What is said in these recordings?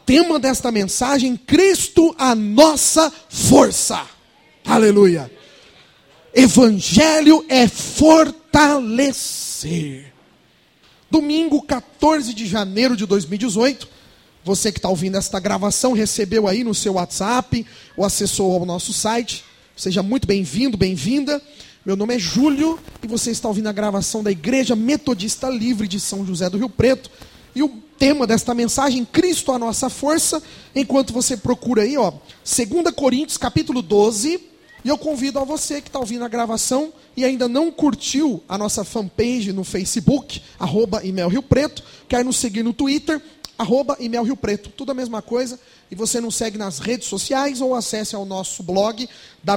tema desta mensagem: Cristo, a nossa força. Aleluia. Evangelho é fortalecer. Domingo 14 de janeiro de 2018, você que está ouvindo esta gravação, recebeu aí no seu WhatsApp, ou acessou ao nosso site. Seja muito bem-vindo, bem-vinda. Meu nome é Júlio e você está ouvindo a gravação da Igreja Metodista Livre de São José do Rio Preto. E o tema desta mensagem: Cristo, a nossa força. Enquanto você procura aí, 2 Coríntios capítulo 12. E eu convido a você que está ouvindo a gravação e ainda não curtiu a nossa fanpage no Facebook, @ImelRioPreto, quer nos seguir no Twitter, @ImelRioPreto, tudo a mesma coisa. E você nos segue nas redes sociais ou acesse ao nosso blog,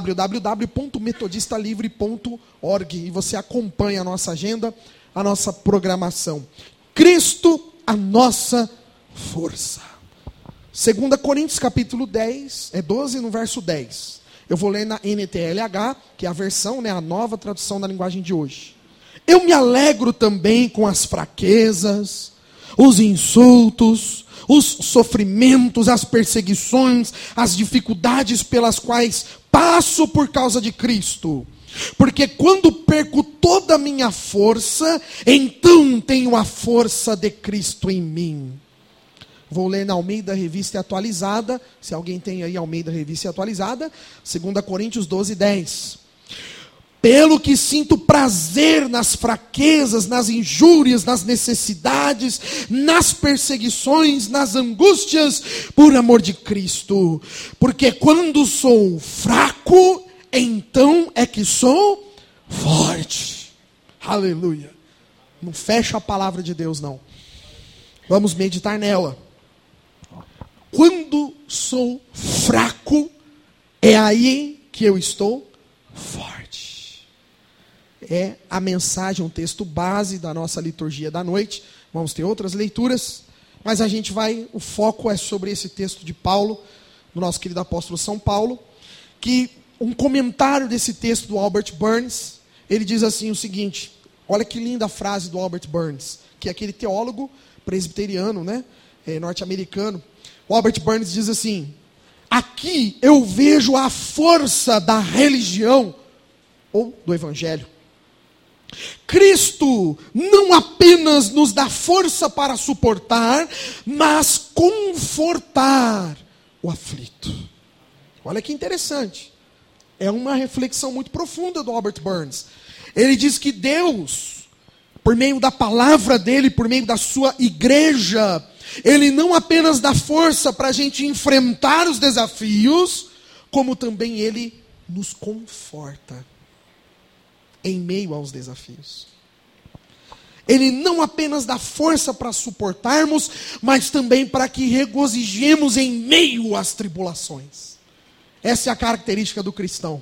www.metodistalivre.org, e você acompanha a nossa agenda, a nossa programação. Cristo, a nossa força. 2 Coríntios capítulo 12, no verso 10. Eu vou ler na NTLH, que é a versão, a nova tradução da linguagem de hoje. Eu me alegro também com as fraquezas, os insultos, os sofrimentos, as perseguições, as dificuldades pelas quais passo por causa de Cristo. Porque quando perco toda a minha força, então tenho a força de Cristo em mim. Vou ler na Almeida Revista Atualizada, se alguém tem aí Almeida Revista Atualizada, 2 Coríntios 12, 10. Pelo que sinto prazer nas fraquezas, nas injúrias, nas necessidades, nas perseguições, nas angústias, por amor de Cristo. Porque quando sou fraco, então é que sou forte. Aleluia. Não fecha a palavra de Deus, não. Vamos meditar nela. Quando sou fraco, é aí que eu estou forte. É a mensagem, um texto base da nossa liturgia da noite. Vamos ter outras leituras, mas o foco é sobre esse texto de Paulo, do nosso querido apóstolo São Paulo, que um comentário desse texto do Albert Barnes, ele diz assim o seguinte: olha que linda a frase do Albert Barnes, que é aquele teólogo presbiteriano, norte-americano. O Albert Barnes diz assim: aqui eu vejo a força da religião ou do evangelho. Cristo não apenas nos dá força para suportar, mas confortar o aflito. Olha que interessante. É uma reflexão muito profunda do Albert Barnes. Ele diz que Deus, por meio da palavra dele, por meio da sua igreja, Ele não apenas dá força para a gente enfrentar os desafios, como também Ele nos conforta em meio aos desafios. Ele não apenas dá força para suportarmos, mas também para que regozijemos em meio às tribulações. Essa é a característica do cristão.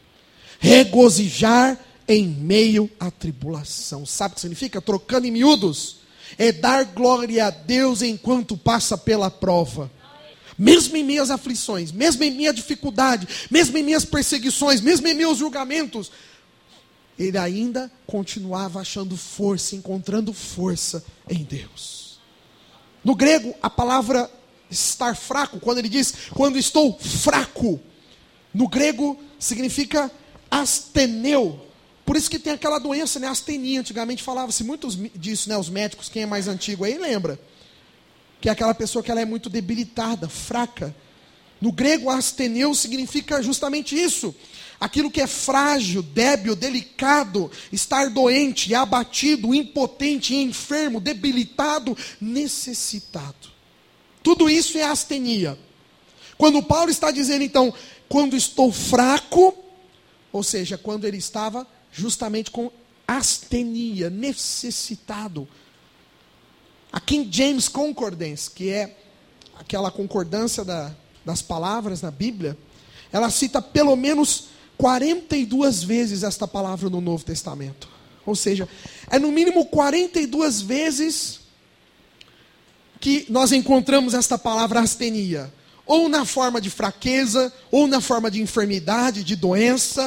Regozijar em meio à tribulação. Sabe o que significa? Trocando em miúdos, é dar glória a Deus enquanto passa pela prova. Mesmo em minhas aflições, mesmo em minha dificuldade, mesmo em minhas perseguições, mesmo em meus julgamentos, ele ainda continuava achando força, encontrando força em Deus. No grego, a palavra estar fraco, quando ele diz, quando estou fraco, no grego significa asteneu. Por isso que tem aquela doença, astenia. Antigamente falava-se muito disso, os médicos, quem é mais antigo aí lembra. Que é aquela pessoa que ela é muito debilitada, fraca. No grego, asteneu significa justamente isso. Aquilo que é frágil, débil, delicado, estar doente, abatido, impotente, enfermo, debilitado, necessitado. Tudo isso é astenia. Quando Paulo está dizendo então, quando estou fraco, ou seja, quando ele estava justamente com astenia, necessitado. A King James Concordance, que é aquela concordância das palavras na Bíblia, ela cita pelo menos 42 vezes esta palavra no Novo Testamento. Ou seja, é no mínimo 42 vezes que nós encontramos esta palavra astenia. Ou na forma de fraqueza, ou na forma de enfermidade, de doença.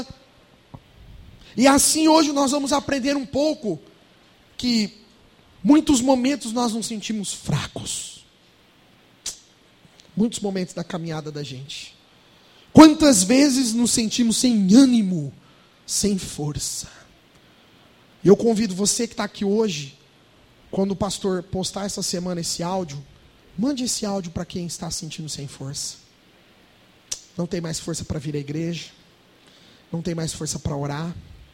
E assim hoje nós vamos aprender um pouco que muitos momentos nós nos sentimos fracos. Muitos momentos da caminhada da gente. Quantas vezes nos sentimos sem ânimo, sem força. E eu convido você que está aqui hoje, quando o pastor postar essa semana esse áudio, mande esse áudio para quem está sentindo sem força. Não tem mais força para vir à igreja. Não tem mais força para orar.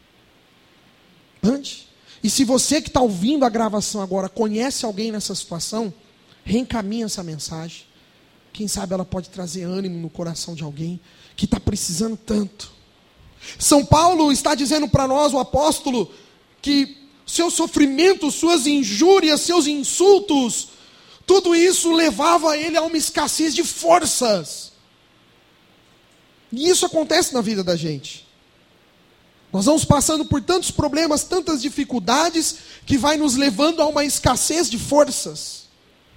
Mande. E se você que está ouvindo a gravação agora conhece alguém nessa situação, reencaminha essa mensagem. Quem sabe ela pode trazer ânimo no coração de alguém que está precisando tanto. São Paulo está dizendo para nós, o apóstolo, que seu sofrimento, suas injúrias, seus insultos, tudo isso levava ele a uma escassez de forças. E isso acontece na vida da gente. Nós vamos passando por tantos problemas, tantas dificuldades, que vai nos levando a uma escassez de forças.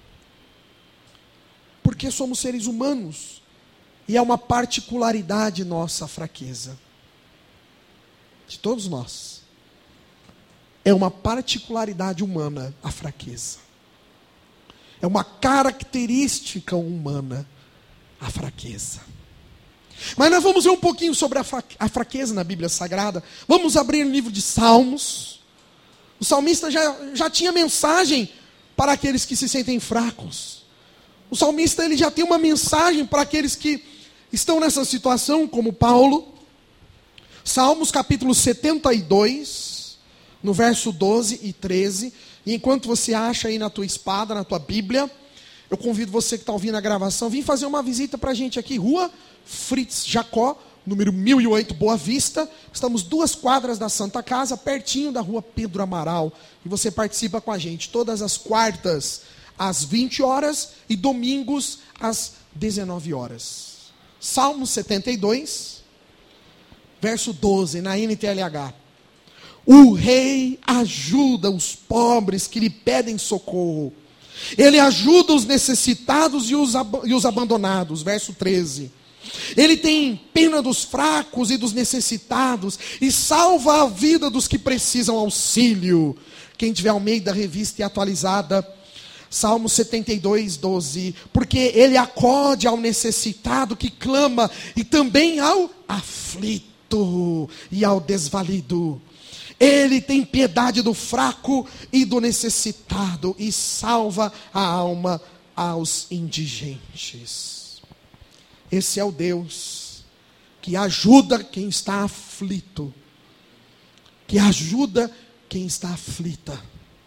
Porque somos seres humanos. E é uma particularidade nossa a fraqueza. De todos nós. É uma particularidade humana a fraqueza. É uma característica humana a fraqueza. Mas nós vamos ver um pouquinho sobre a fraqueza na Bíblia Sagrada. Vamos abrir o livro de Salmos. O salmista já tinha mensagem para aqueles que se sentem fracos. O salmista ele já tem uma mensagem para aqueles que estão nessa situação, como Paulo. Salmos capítulo 72, no verso 12 e 13. E enquanto você acha aí na tua espada, na tua Bíblia, eu convido você que está ouvindo a gravação, vim fazer uma visita para a gente aqui, Rua Fritz Jacó, número 1008, Boa Vista. Estamos 2 quadras da Santa Casa, pertinho da Rua Pedro Amaral. E você participa com a gente todas as quartas, às 20 horas, e domingos, às 19 horas. Salmo 72, verso 12, na NTLH. O rei ajuda os pobres que lhe pedem socorro. Ele ajuda os necessitados e os abandonados. Verso 13. Ele tem pena dos fracos e dos necessitados e salva a vida dos que precisam auxílio. Quem tiver Almeida, revista e atualizada, Salmo 72, 12. Porque ele acode ao necessitado que clama e também ao aflito e ao desvalido. Ele tem piedade do fraco e do necessitado e salva a alma aos indigentes. Esse é o Deus que ajuda quem está aflito, que ajuda quem está aflita.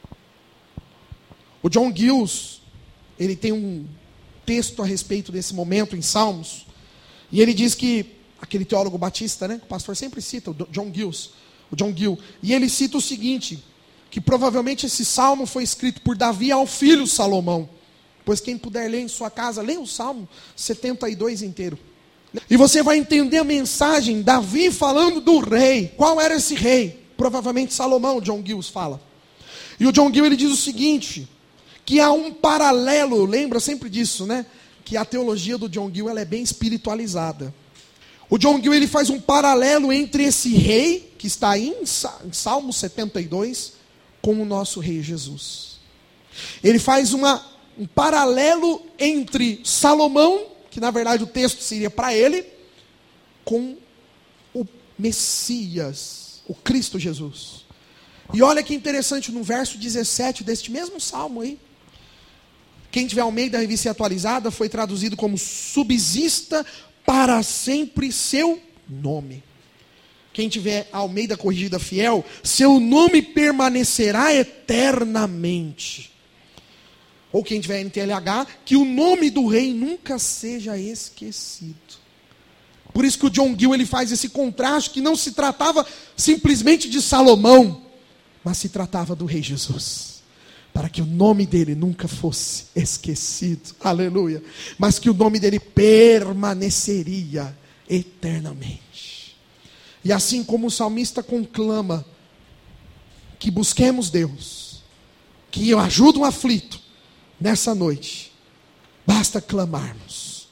O John Gills, ele tem um texto a respeito desse momento em Salmos, e ele diz que, aquele teólogo batista, né, que o pastor sempre cita, o John Gill, e ele cita o seguinte, que provavelmente esse salmo foi escrito por Davi ao filho Salomão. Pois quem puder ler em sua casa, leia o Salmo 72 inteiro. E você vai entender a mensagem, Davi falando do rei. Qual era esse rei? Provavelmente Salomão, o John Gill fala. E o John Gill ele diz o seguinte, que há um paralelo, lembra sempre disso, né? Que a teologia do John Gill ela é bem espiritualizada. O John Gill ele faz um paralelo entre esse rei, que está aí em Salmo 72, com o nosso rei Jesus. Ele faz um paralelo entre Salomão, que na verdade o texto seria para ele, com o Messias, o Cristo Jesus. E olha que interessante, no verso 17 deste mesmo salmo aí, quem tiver Almeida, revista atualizada, foi traduzido como subsista para sempre seu nome. Quem tiver Almeida corrigida fiel, seu nome permanecerá eternamente. Ou quem tiver NTLH, que o nome do rei nunca seja esquecido. Por isso que o John Gill ele faz esse contraste, que não se tratava simplesmente de Salomão, mas se tratava do rei Jesus. Para que o nome dele nunca fosse esquecido. Aleluia. Mas que o nome dele permaneceria eternamente. E assim como o salmista conclama que busquemos Deus, que ajuda o aflito, nessa noite, basta clamarmos,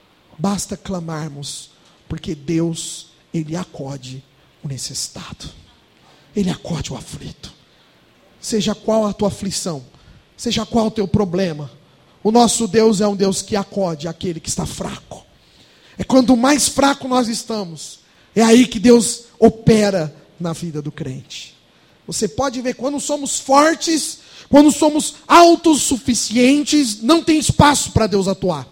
porque Deus, Ele acode o necessitado, Ele acode o aflito. Seja qual a tua aflição, seja qual o teu problema, O nosso Deus é um Deus que acode aquele que está fraco. É quando mais fraco nós estamos, é aí que Deus opera na vida do crente. Você pode ver, quando somos fortes, quando somos autossuficientes, não tem espaço para Deus atuar.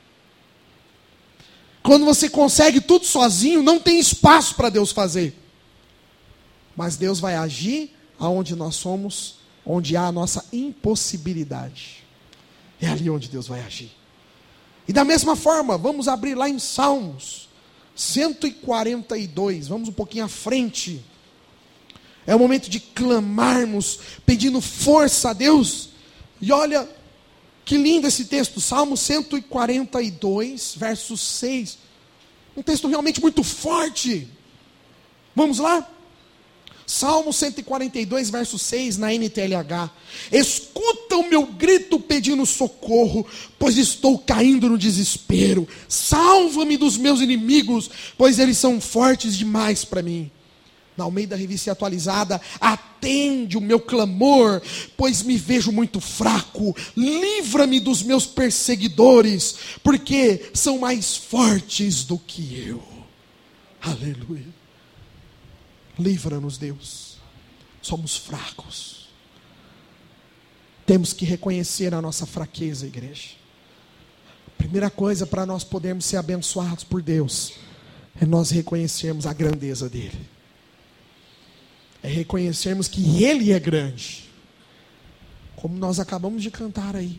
Quando você consegue tudo sozinho, não tem espaço para Deus fazer. Mas Deus vai agir aonde nós somos, onde há a nossa impossibilidade. É ali onde Deus vai agir. E da mesma forma, vamos abrir lá em Salmos 142, vamos um pouquinho à frente. É o momento de clamarmos, pedindo força a Deus. E olha que lindo esse texto, Salmo 142, verso 6. Um texto realmente muito forte. Vamos lá? Salmo 142, verso 6, na NTLH. Escuta o meu grito pedindo socorro, pois estou caindo no desespero. Salva-me dos meus inimigos, pois eles são fortes demais para mim. Na Almeida Revista Atualizada, atende o meu clamor, pois me vejo muito fraco. Livra-me dos meus perseguidores, porque são mais fortes do que eu. Aleluia. Livra-nos, Deus. Somos fracos. Temos que reconhecer a nossa fraqueza, igreja. Primeira coisa para nós podermos ser abençoados por Deus é nós reconhecermos a grandeza dele. É reconhecermos que ele é grande. Como nós acabamos de cantar aí.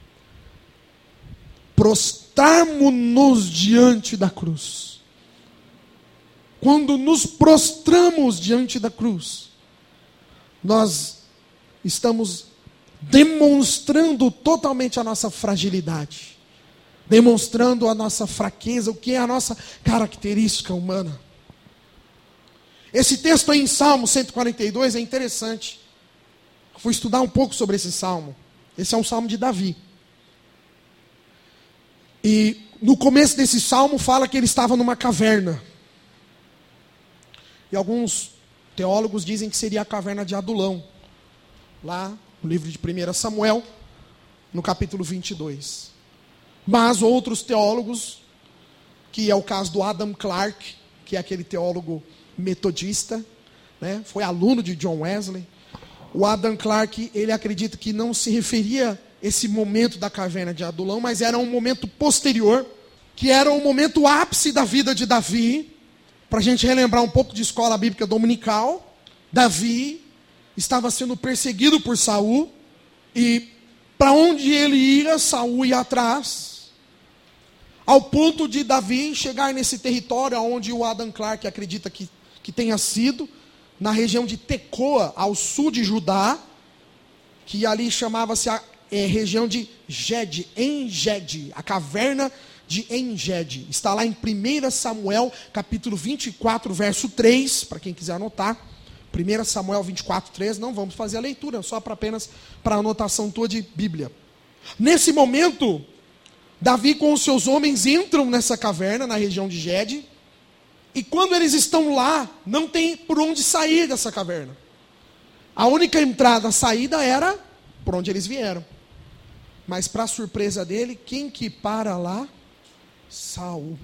Prostrarmos-nos diante da cruz. Quando nos prostramos diante da cruz, nós estamos demonstrando totalmente a nossa fragilidade, demonstrando a nossa fraqueza, o que é a nossa característica humana. Esse texto aí em Salmo 142 é interessante. Fui estudar um pouco sobre esse salmo. Esse é um salmo de Davi. E no começo desse salmo fala que ele estava numa caverna. E alguns teólogos dizem que seria a caverna de Adulão. Lá no livro de 1 Samuel, no capítulo 22. Mas outros teólogos, que é o caso do Adam Clarke, que é aquele teólogo metodista, né, foi aluno de John Wesley. O Adam Clarke, ele acredita que não se referia esse momento da caverna de Adulão, mas era um momento posterior, que era o momento ápice da vida de Davi. Para a gente relembrar um pouco de escola bíblica dominical, Davi estava sendo perseguido por Saul, e para onde ele ia, Saul ia atrás, ao ponto de Davi chegar nesse território onde o Adam Clarke acredita que tenha sido, na região de Tecoa, ao sul de Judá, que ali chamava-se a região de Gede, En-Gede, a caverna de En-Gede. Está lá em 1 Samuel, capítulo 24, verso 3, para quem quiser anotar. 1 Samuel 24, 3, não vamos fazer a leitura, só apenas para a anotação tua de Bíblia. Nesse momento, Davi com os seus homens entram nessa caverna, na região de Gede, e quando eles estão lá, não tem por onde sair dessa caverna. A única entrada, a saída era por onde eles vieram. Mas para surpresa dele, quem que para lá? Saul.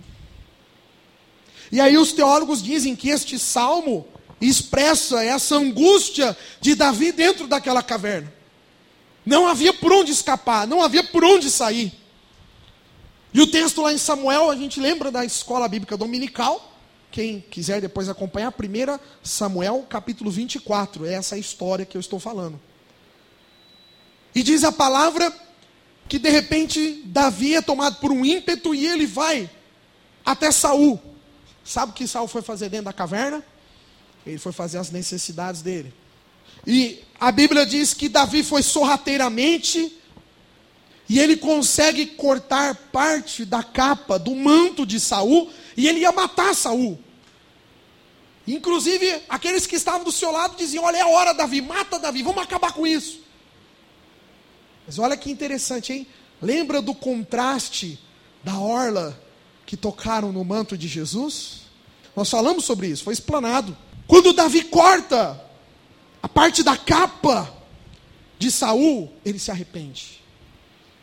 E aí os teólogos dizem que este salmo expressa essa angústia de Davi dentro daquela caverna. Não havia por onde escapar, não havia por onde sair. E o texto lá em Samuel, a gente lembra da escola bíblica dominical. Quem quiser depois acompanhar, 1 Samuel capítulo 24, é essa a história que eu estou falando. E diz a palavra que de repente Davi é tomado por um ímpeto e ele vai até Saul. Sabe o que Saul foi fazer dentro da caverna? Ele foi fazer as necessidades dele. E a Bíblia diz que Davi foi sorrateiramente, e ele consegue cortar parte da capa, do manto de Saul, e ele ia matar Saul. Inclusive, aqueles que estavam do seu lado diziam: olha, é a hora, Davi, mata Davi, vamos acabar com isso. Mas olha que interessante, hein? Lembra do contraste da orla que tocaram no manto de Jesus? Nós falamos sobre isso, foi explanado. Quando Davi corta a parte da capa de Saul, ele se arrepende.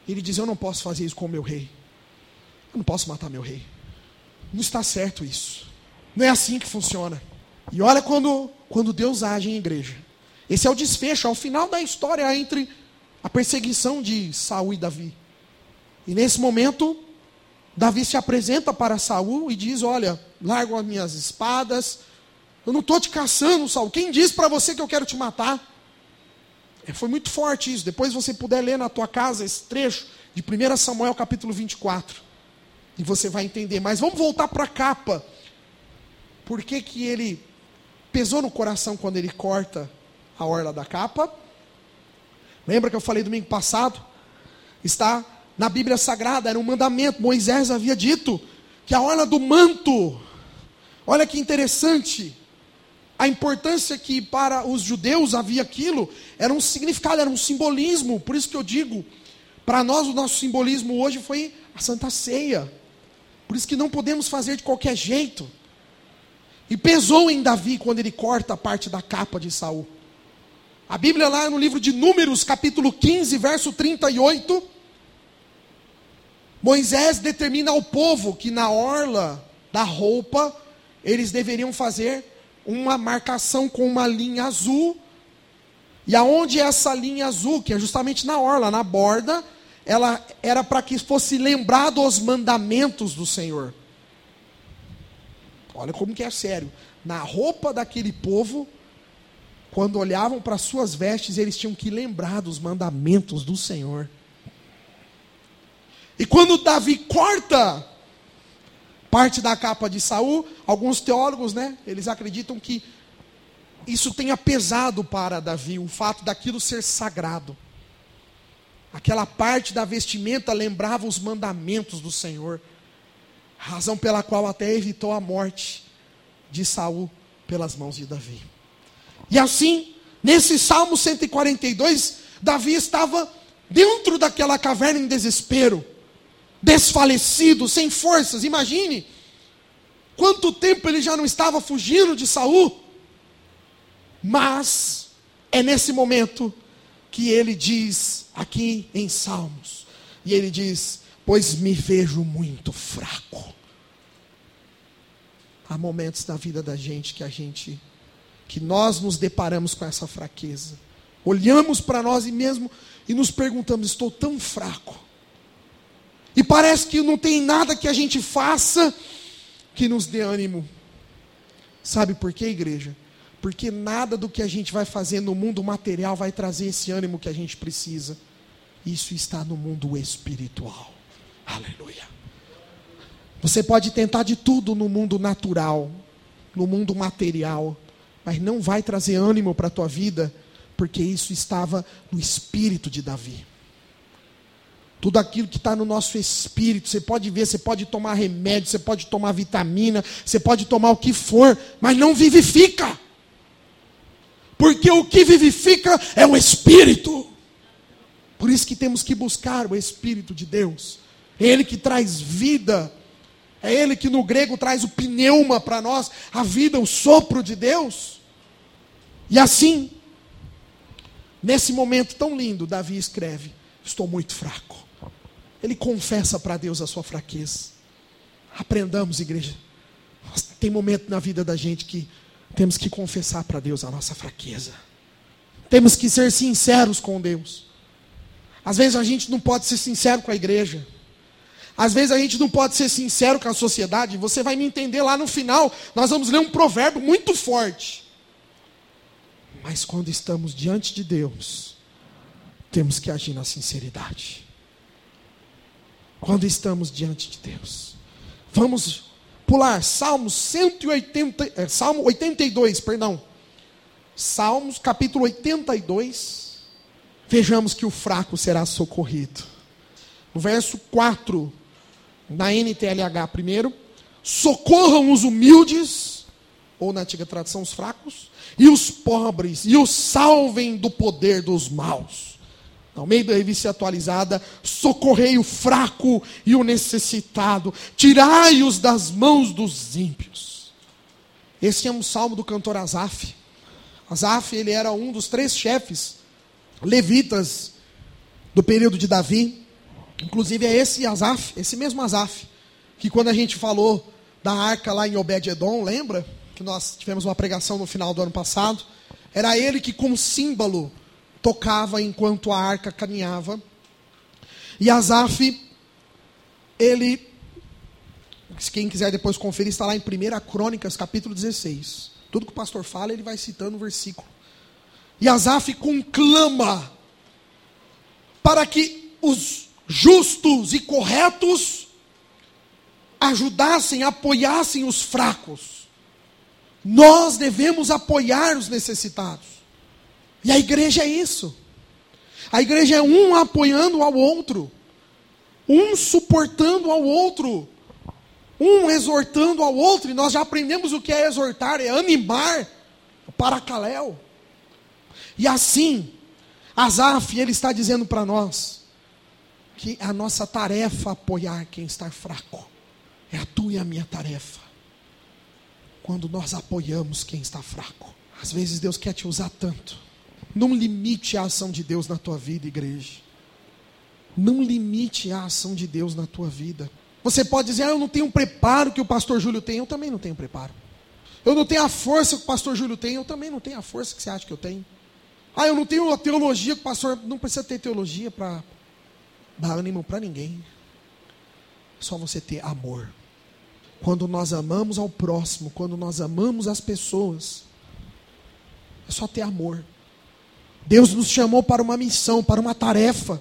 Ele diz: eu não posso fazer isso com o meu rei. Eu não posso matar meu rei. Não está certo isso. Não é assim que funciona. E olha quando Deus age em igreja. Esse é o desfecho, é o final da história entre a perseguição de Saul e Davi. E nesse momento, Davi se apresenta para Saul e diz: olha, largo as minhas espadas, eu não estou te caçando, Saul. Quem disse para você que eu quero te matar? Foi muito forte isso. Depois você puder ler na tua casa esse trecho de 1 Samuel capítulo 24. E você vai entender. Mas vamos voltar para a capa. Por que que ele pesou no coração quando ele corta a orla da capa? Lembra que eu falei domingo passado? Está na Bíblia Sagrada, era um mandamento. Moisés havia dito que a orla do manto, olha que interessante, a importância que para os judeus havia aquilo, era um significado, era um simbolismo. Por isso que eu digo, para nós o nosso simbolismo hoje foi a Santa Ceia. Por isso que não podemos fazer de qualquer jeito. E pesou em Davi quando ele corta a parte da capa de Saul. A Bíblia lá no livro de Números, capítulo 15, verso 38, Moisés determina ao povo que na orla da roupa, eles deveriam fazer uma marcação com uma linha azul. E aonde essa linha azul, que é justamente na orla, na borda, ela era para que fosse lembrado os mandamentos do Senhor. Olha como que é sério. Na roupa daquele povo, quando olhavam para suas vestes, eles tinham que lembrar dos mandamentos do Senhor. E quando Davi corta parte da capa de Saul, alguns teólogos, eles acreditam que isso tenha pesado para Davi, o fato daquilo ser sagrado. Aquela parte da vestimenta lembrava os mandamentos do Senhor, razão pela qual até evitou a morte de Saul pelas mãos de Davi. E assim, nesse Salmo 142, Davi estava dentro daquela caverna em desespero, desfalecido, sem forças. Imagine quanto tempo ele já não estava fugindo de Saul. Mas é nesse momento que ele diz aqui em Salmos, e ele diz: pois me vejo muito fraco. Há momentos na vida da gente que nós nos deparamos com essa fraqueza. Olhamos para nós mesmos e nos perguntamos: estou tão fraco. E parece que não tem nada que a gente faça que nos dê ânimo. Sabe por quê, igreja? Porque nada do que a gente vai fazer no mundo material vai trazer esse ânimo que a gente precisa. Isso está no mundo espiritual. Aleluia. Você pode tentar de tudo no mundo natural, no mundo material, mas não vai trazer ânimo para a tua vida, porque isso estava no espírito de Davi. Tudo aquilo que está no nosso espírito, você pode ver, você pode tomar remédio, você pode tomar vitamina, você pode tomar o que for, mas não vivifica. Porque o que vivifica é o Espírito. Por isso que temos que buscar o Espírito de Deus. É Ele que traz vida. É Ele que no grego traz o pneuma para nós, a vida, o sopro de Deus. E assim, nesse momento tão lindo, Davi escreve: estou muito fraco. Ele confessa para Deus a sua fraqueza. Aprendamos, igreja. Tem momento na vida da gente que temos que confessar para Deus a nossa fraqueza. Temos que ser sinceros com Deus. Às vezes a gente não pode ser sincero com a igreja. Às vezes a gente não pode ser sincero com a sociedade. Você vai me entender lá no final. Nós vamos ler um provérbio muito forte. Mas quando estamos diante de Deus, temos que agir na sinceridade. Quando estamos diante de Deus. Vamos pular Salmo 82, perdão. Salmos capítulo 82. Vejamos que o fraco será socorrido. No verso 4, na NTLH primeiro: socorram os humildes, ou na antiga tradução os fracos, e os pobres, e os salvem do poder dos maus. No meio da revista atualizada: socorrei o fraco e o necessitado, tirai-os das mãos dos ímpios. Esse é um salmo do cantor Asaf. Asaf, ele era um dos 3 chefes levitas do período de Davi. Inclusive é esse mesmo Asaf, que quando a gente falou da arca lá em Obed-edom, lembra? Que nós tivemos uma pregação no final do ano passado. Era ele que com símbolo tocava enquanto a arca caminhava. E Asaf, ele, quem quiser depois conferir, está lá em 1 Crônicas, capítulo 16. Tudo que o pastor fala, ele vai citando o versículo. E Asaf conclama para que os justos e corretos ajudassem, apoiassem os fracos. Nós devemos apoiar os necessitados. E a igreja é isso. A igreja é um apoiando ao outro, um suportando ao outro, um exortando ao outro. E nós já aprendemos o que é exortar, é animar, o paracaléu. E assim, Asaf, ele está dizendo para nós que a nossa tarefa é apoiar quem está fraco. É a tua e a minha tarefa. Quando nós apoiamos quem está fraco. Às vezes Deus quer te usar tanto. Não limite a ação de Deus na tua vida, igreja. Não limite a ação de Deus na tua vida. Você pode dizer, eu não tenho o preparo que o pastor Júlio tem. Eu também não tenho preparo. Eu não tenho a força que o pastor Júlio tem. Eu também não tenho a força que você acha que eu tenho. Eu não tenho a teologia que o pastor... Não precisa ter teologia para dar ânimo para ninguém. Só você ter amor. Quando nós amamos ao próximo, quando nós amamos as pessoas, é só ter amor. Deus nos chamou para uma missão, para uma tarefa.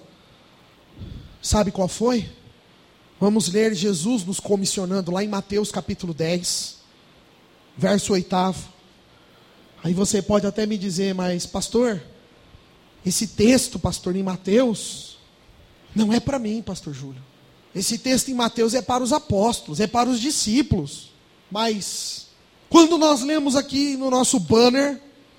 Sabe qual foi? Vamos ler Jesus nos comissionando lá em Mateus capítulo 10, verso 8. Aí você pode até me dizer, mas pastor, esse texto, pastor, em Mateus, não é para mim, pastor Júlio. Esse texto em Mateus é para os apóstolos, é para os discípulos. Mas, quando nós lemos aqui no nosso banner,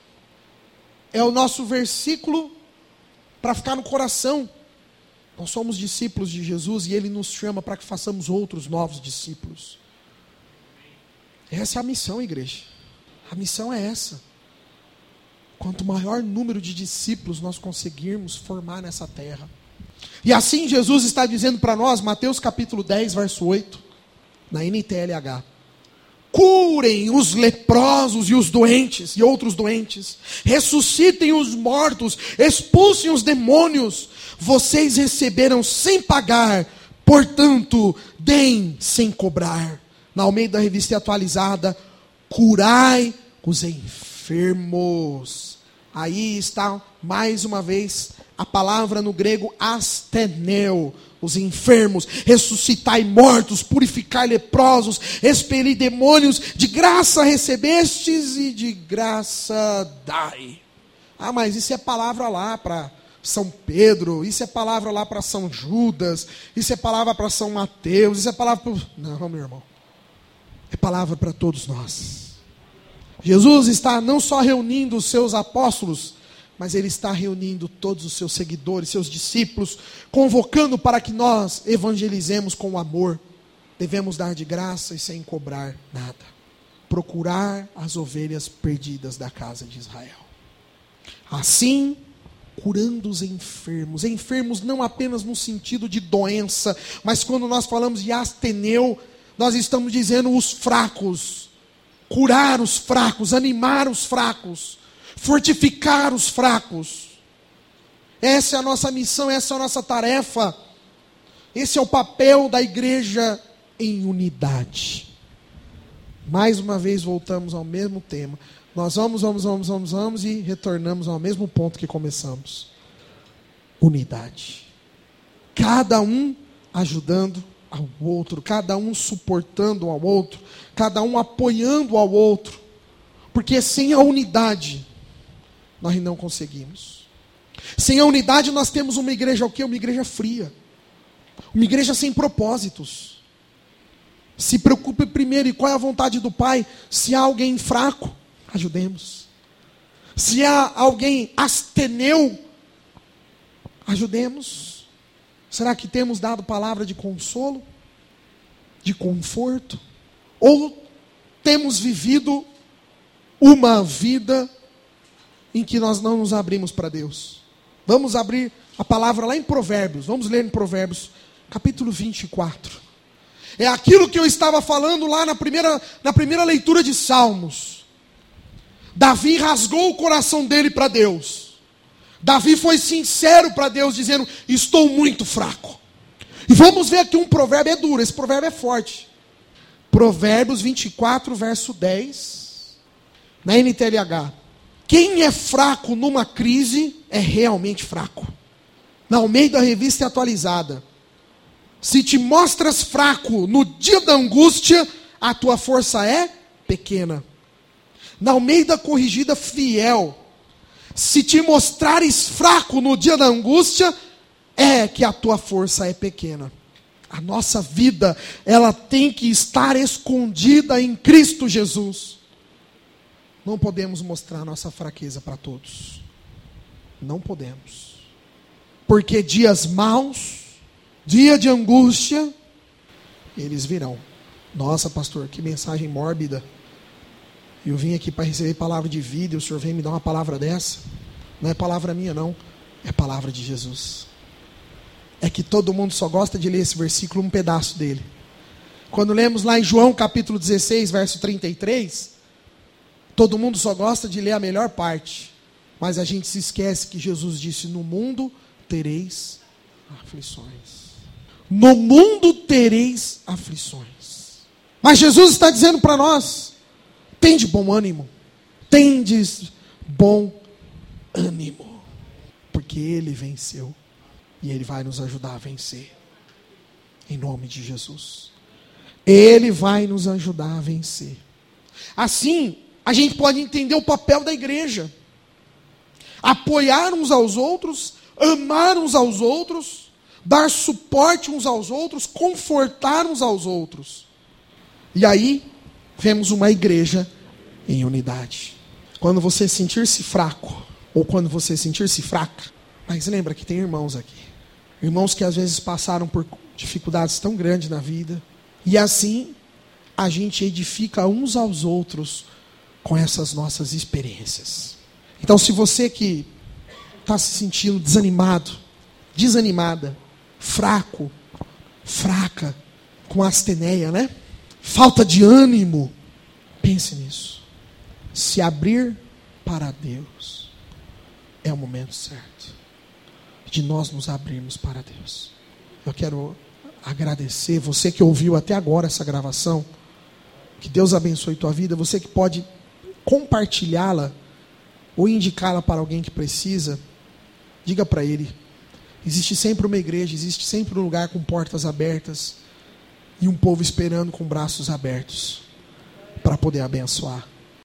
é o nosso versículo para ficar no coração. Nós somos discípulos de Jesus e Ele nos chama para que façamos outros novos discípulos. Essa é a missão, igreja. A missão é essa. Quanto maior número de discípulos nós conseguirmos formar nessa terra. E assim Jesus está dizendo para nós, Mateus capítulo 10, verso 8, na NTLH. Curem os leprosos e os doentes, e outros doentes. Ressuscitem os mortos, expulsem os demônios. Vocês receberam sem pagar, portanto, deem sem cobrar. Na Almeida Revista Atualizada, curai os enfermos. Aí está, mais uma vez, a palavra no grego asteneu, os enfermos, ressuscitai mortos, purificai leprosos, expelir demônios, de graça recebestes e de graça dai. Mas isso é palavra lá para São Pedro, isso é palavra lá para São Judas, isso é palavra para São Mateus, isso é palavra para... Não, meu irmão, é palavra para todos nós. Jesus está não só reunindo os seus apóstolos, mas Ele está reunindo todos os seus seguidores, seus discípulos, convocando para que nós evangelizemos com amor. Devemos dar de graça e sem cobrar nada. Procurar as ovelhas perdidas da casa de Israel. Assim, curando os enfermos. Enfermos não apenas no sentido de doença, mas quando nós falamos de asteneu, nós estamos dizendo os fracos. Curar os fracos, animar os fracos. Fortificar os fracos. Essa é a nossa missão, essa é a nossa tarefa. Esse é o papel da igreja em unidade. Mais uma vez voltamos ao mesmo tema. Nós vamos e retornamos ao mesmo ponto que começamos. Unidade. Cada um ajudando ao outro, cada um suportando ao outro, cada um apoiando ao outro. Porque sem a unidade nós não conseguimos. Sem a unidade nós temos uma igreja o quê? Uma igreja fria. Uma igreja sem propósitos. Se preocupe primeiro, e qual é a vontade do Pai? Se há alguém fraco, ajudemos. Se há alguém asteneu, ajudemos. Será que temos dado palavra de consolo? De conforto? Ou temos vivido uma vida em que nós não nos abrimos para Deus? Vamos abrir a palavra lá em Provérbios. Vamos ler em Provérbios, capítulo 24. É aquilo que eu estava falando lá na primeira leitura de Salmos. Davi rasgou o coração dele para Deus. Davi foi sincero para Deus, dizendo: estou muito fraco. E vamos ver aqui um provérbio, é duro, esse provérbio é forte. Provérbios 24, verso 10, na NTLH. Quem é fraco numa crise é realmente fraco. Na Almeida, Revista Atualizada. Se te mostras fraco no dia da angústia, a tua força é pequena. Na Almeida Corrigida Fiel. Se te mostrares fraco no dia da angústia, é que a tua força é pequena. A nossa vida, ela tem que estar escondida em Cristo Jesus. Não podemos mostrar nossa fraqueza para todos. Não podemos. Porque dias maus, dia de angústia, eles virão. Nossa, pastor, que mensagem mórbida. Eu vim aqui para receber palavra de vida e o senhor vem me dar uma palavra dessa? Não é palavra minha, não. É palavra de Jesus. É que todo mundo só gosta de ler esse versículo, um pedaço dele. Quando lemos lá em João capítulo 16, verso 33, todo mundo só gosta de ler a melhor parte. Mas a gente se esquece que Jesus disse: no mundo tereis aflições. No mundo tereis aflições. Mas Jesus está dizendo para nós: tende bom ânimo. Tendes bom ânimo. Porque Ele venceu. E Ele vai nos ajudar a vencer. Em nome de Jesus. Ele vai nos ajudar a vencer. Assim, a gente pode entender o papel da igreja. Apoiar uns aos outros, amar uns aos outros, dar suporte uns aos outros, confortar uns aos outros. E aí, vemos uma igreja em unidade. Quando você sentir-se fraco, ou quando você sentir-se fraca, mas lembra que tem irmãos aqui. Irmãos que às vezes passaram por dificuldades tão grandes na vida. E assim, a gente edifica uns aos outros com essas nossas experiências. Então, se você que está se sentindo desanimado, desanimada, fraco, fraca, com asteneia, né? Falta de ânimo, pense nisso. Se abrir para Deus é o momento certo de nós nos abrirmos para Deus. Eu quero agradecer você que ouviu até agora essa gravação. Que Deus abençoe tua vida. Você que pode compartilhá-la ou indicá-la para alguém que precisa, diga para ele. Existe sempre uma igreja, existe sempre um lugar com portas abertas e um povo esperando com braços abertos para poder abençoar.